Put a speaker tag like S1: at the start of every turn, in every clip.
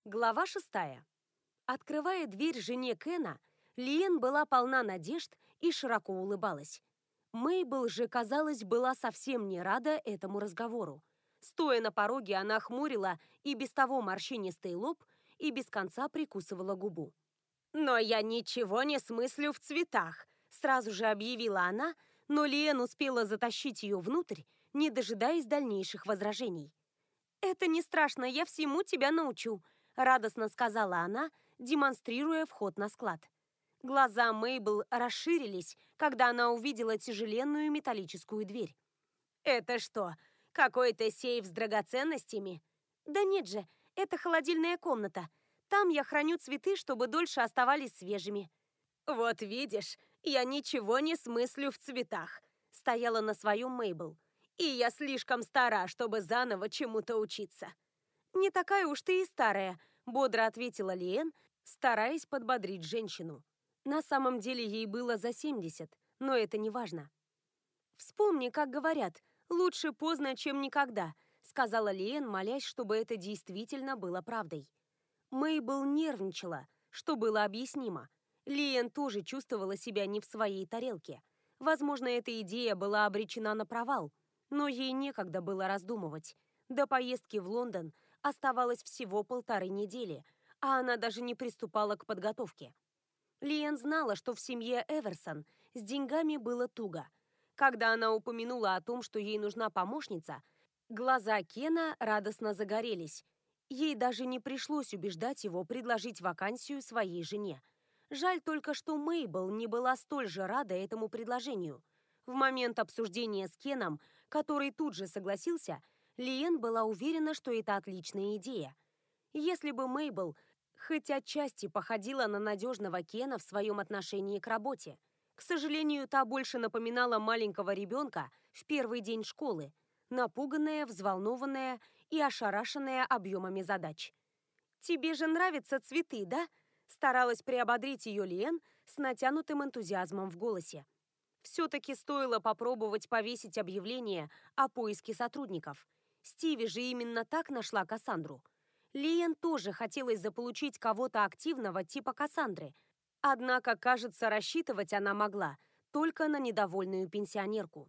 S1: Глава 6. Открывая дверь жене Кена, Лиэн была полна надежд и широко улыбалась. Мейбл же, казалось, была совсем не рада этому разговору. Стоя на пороге, она хмурила и без того морщинистый лоб и без конца прикусывала губу. «Но я ничего не смыслю в цветах», — сразу же объявила она, но Лиэн успела затащить ее внутрь, не дожидаясь дальнейших возражений. «Это не страшно, я всему тебя научу», — радостно сказала она, демонстрируя вход на склад. Глаза Мейбл расширились, когда она увидела тяжеленную металлическую дверь. «Это что, какой-то сейф с драгоценностями?» «Да нет же, это холодильная комната. Там я храню цветы, чтобы дольше оставались свежими». «Вот видишь, я ничего не смыслю в цветах», — стояла на своем Мейбл. «И я слишком стара, чтобы заново чему-то учиться». «Не такая уж ты и старая», — бодро ответила Лиэн, стараясь подбодрить женщину. На самом деле ей было за 70, но это не важно. «Вспомни, как говорят, лучше поздно, чем никогда», — сказала Лиэн, молясь, чтобы это действительно было правдой. Мейбл нервничала, что было объяснимо. Лиэн тоже чувствовала себя не в своей тарелке. Возможно, эта идея была обречена на провал, но ей некогда было раздумывать. До поездки в Лондон оставалось всего 1,5 недели, а она даже не приступала к подготовке. Лиэн знала, что в семье Эверсон с деньгами было туго. Когда она упомянула о том, что ей нужна помощница, глаза Кена радостно загорелись. Ей даже не пришлось убеждать его предложить вакансию своей жене. Жаль только, что Мейбл не была столь же рада этому предложению. В момент обсуждения с Кеном, который тут же согласился, Лиэн была уверена, что это отличная идея. Если бы Мейбл хоть отчасти походила на надежного Кена в своем отношении к работе. К сожалению, та больше напоминала маленького ребенка в первый день школы, напуганная, взволнованная и ошарашенная объемами задач. «Тебе же нравятся цветы, да?» Старалась приободрить ее Лиэн с натянутым энтузиазмом в голосе. Все-таки стоило попробовать повесить объявление о поиске сотрудников. Стиви же именно так нашла Кассандру. Лиэн тоже хотелось заполучить кого-то активного типа Кассандры. Однако, кажется, рассчитывать она могла только на недовольную пенсионерку.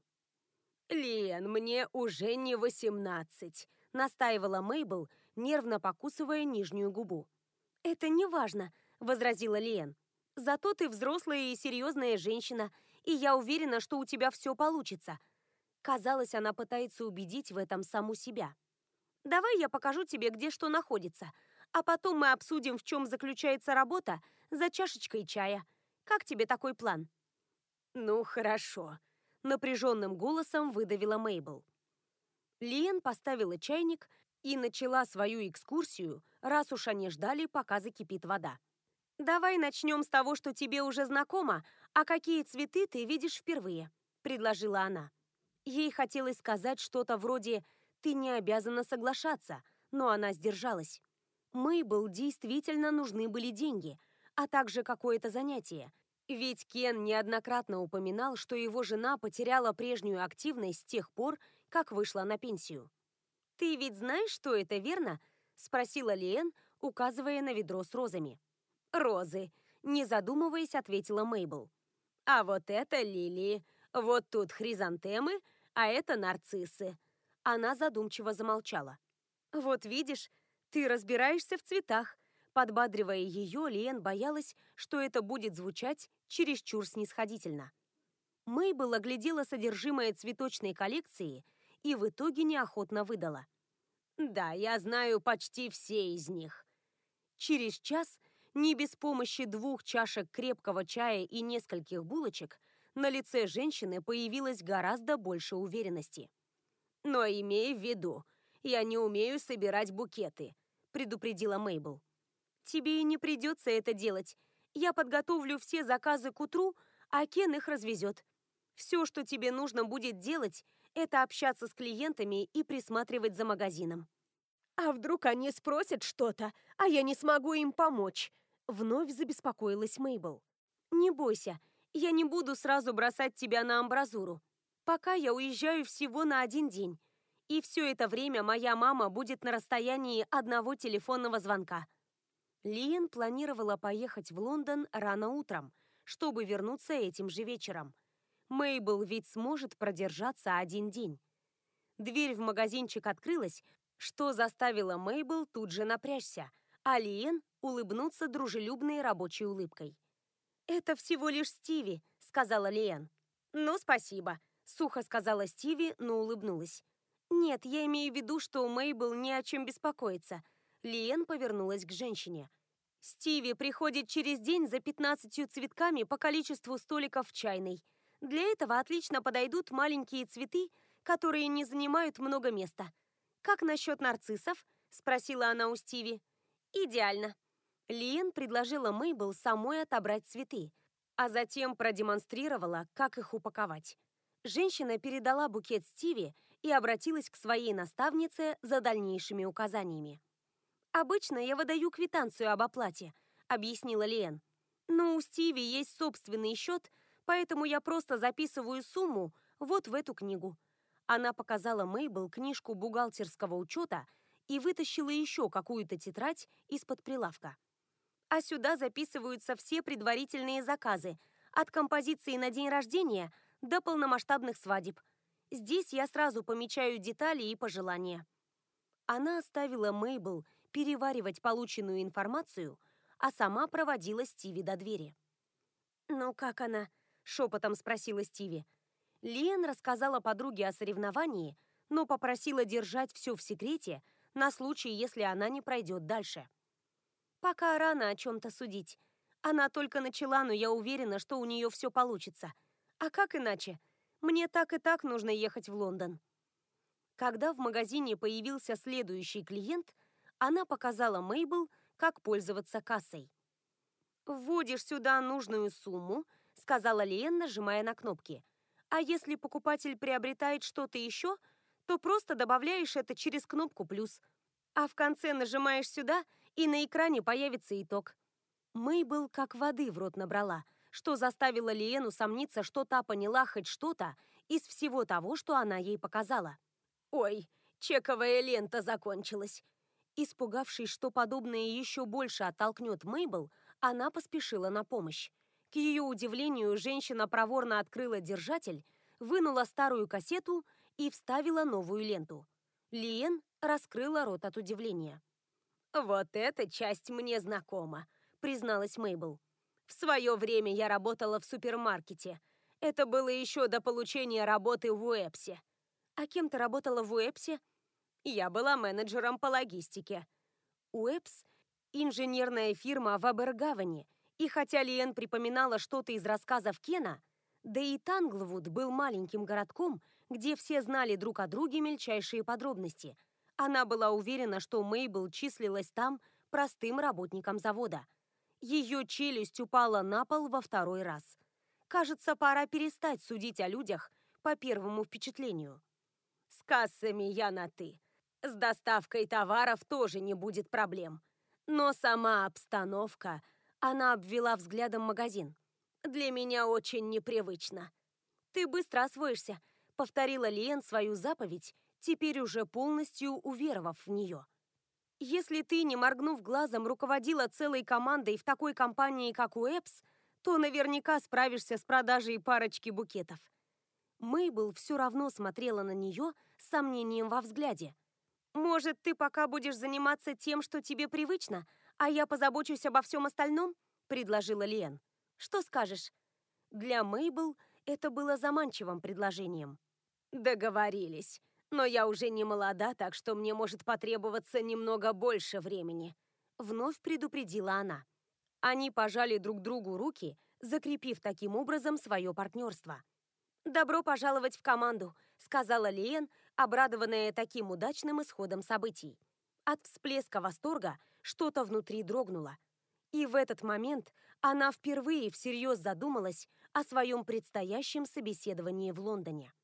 S1: «Лиэн, мне уже не 18», — настаивала Мейбл, нервно покусывая нижнюю губу. «Это не важно», — возразила Лиэн. «Зато ты взрослая и серьезная женщина, и я уверена, что у тебя все получится». Казалось, она пытается убедить в этом саму себя. «Давай я покажу тебе, где что находится, а потом мы обсудим, в чем заключается работа, за чашечкой чая. Как тебе такой план?» «Ну, хорошо», — напряженным голосом выдавила Мейбл. Лиэн поставила чайник и начала свою экскурсию, раз уж они ждали, пока закипит вода. «Давай начнем с того, что тебе уже знакомо, а какие цветы ты видишь впервые», — предложила она. Ей хотелось сказать что-то вроде «ты не обязана соглашаться», но она сдержалась. Мейбл действительно нужны были деньги, а также какое-то занятие. Ведь Кен неоднократно упоминал, что его жена потеряла прежнюю активность с тех пор, как вышла на пенсию. «Ты ведь знаешь, что это, верно?» – спросила Лиэн, указывая на ведро с розами. «Розы», – не задумываясь, ответила Мейбл. «А вот это лилии, вот тут хризантемы, а это нарциссы». Она задумчиво замолчала. «Вот видишь, ты разбираешься в цветах». Подбадривая ее, Лиэн боялась, что это будет звучать чересчур снисходительно. Мейбл оглядела содержимое цветочной коллекции и в итоге неохотно выдала. «Да, я знаю почти все из них». Через час, не без помощи 2 чашек крепкого чая и нескольких булочек, на лице женщины появилось гораздо больше уверенности. «Но имей в виду, я не умею собирать букеты», — предупредила Мейбл. «Тебе и не придется это делать. Я подготовлю все заказы к утру, а Кен их развезет. Все, что тебе нужно будет делать, это общаться с клиентами и присматривать за магазином». «А вдруг они спросят что-то, а я не смогу им помочь?» Вновь забеспокоилась Мейбл. «Не бойся, я не буду сразу бросать тебя на амбразуру. Пока я уезжаю всего на 1 день. И все это время моя мама будет на расстоянии одного телефонного звонка». Лиен планировала поехать в Лондон рано утром, чтобы вернуться этим же вечером. Мейбл ведь сможет продержаться один день. Дверь в магазинчик открылась, что заставило Мейбл тут же напрячься, а Лиен улыбнуться дружелюбной рабочей улыбкой. «Это всего лишь Стиви», — сказала Лиен. «Ну, спасибо», — сухо сказала Стиви, но улыбнулась. «Нет, я имею в виду, что Мейбл не о чем беспокоиться». Лиен повернулась к женщине. «Стиви приходит через день за 15 цветками по количеству столиков в чайной. Для этого отлично подойдут маленькие цветы, которые не занимают много места. Как насчет нарциссов?» – спросила она у Стиви. «Идеально». Лиен предложила Мейбл самой отобрать цветы, а затем продемонстрировала, как их упаковать. Женщина передала букет Стиви и обратилась к своей наставнице за дальнейшими указаниями. «Обычно я выдаю квитанцию об оплате», — объяснила Лиен. «Но у Стиви есть собственный счет, поэтому я просто записываю сумму вот в эту книгу». Она показала Мейбл книжку бухгалтерского учета и вытащила еще какую-то тетрадь из-под прилавка. «А сюда записываются все предварительные заказы, от композиции на день рождения до полномасштабных свадеб. Здесь я сразу помечаю детали и пожелания». Она оставила Мейбл переваривать полученную информацию, а сама проводила Стиви до двери. «Ну как она?» – шепотом спросила Стиви. Лиен рассказала подруге о соревновании, но попросила держать все в секрете на случай, если она не пройдет дальше. «Пока рано о чем-то судить. Она только начала, но я уверена, что у нее все получится. А как иначе? Мне так и так нужно ехать в Лондон». Когда в магазине появился следующий клиент, она показала Мейбл, как пользоваться кассой. «Вводишь сюда нужную сумму», — сказала Лиен, нажимая на кнопки. «А если покупатель приобретает что-то еще, то просто добавляешь это через кнопку «плюс». А в конце нажимаешь сюда, и на экране появится итог». Мейбл как воды в рот набрала, что заставило Лиен усомниться, что та поняла хоть что-то из всего того, что она ей показала. «Ой, чековая лента закончилась!» Испугавшись, что подобное еще больше оттолкнет Мейбл, она поспешила на помощь. К ее удивлению, женщина проворно открыла держатель, вынула старую кассету и вставила новую ленту. Лиен раскрыла рот от удивления. «Вот эта часть мне знакома», — призналась Мейбл. «В свое время я работала в супермаркете. Это было еще до получения работы в Уэпсе». «А кем ты работала в Уэпсе?» «Я была менеджером по логистике». Уэпс – инженерная фирма в Абергавене, и хотя Лиен припоминала что-то из рассказов Кена, да и Танглвуд был маленьким городком, где все знали друг о друге мельчайшие подробности, она была уверена, что Мейбл числилась там простым работником завода. Ее челюсть упала на пол во второй раз. Кажется, пора перестать судить о людях по первому впечатлению. «С кассами я на «ты». С доставкой товаров тоже не будет проблем. Но сама обстановка...» Она обвела взглядом магазин. «Для меня очень непривычно». «Ты быстро освоишься», — повторила Лиен свою заповедь, теперь уже полностью уверовав в нее. «Если ты, не моргнув глазом, руководила целой командой в такой компании, как Уэбс, то наверняка справишься с продажей парочки букетов». Мейбл все равно смотрела на нее с сомнением во взгляде. «Может, ты пока будешь заниматься тем, что тебе привычно, а я позабочусь обо всем остальном?» – предложила Лиен. «Что скажешь?» Для Мейбл это было заманчивым предложением. «Договорились. Но я уже не молода, так что мне может потребоваться немного больше времени», – вновь предупредила она. Они пожали друг другу руки, закрепив таким образом свое партнерство. «Добро пожаловать в команду», — сказала Лиен, обрадованная таким удачным исходом событий. От всплеска восторга что-то внутри дрогнуло. И в этот момент она впервые всерьез задумалась о своем предстоящем собеседовании в Лондоне.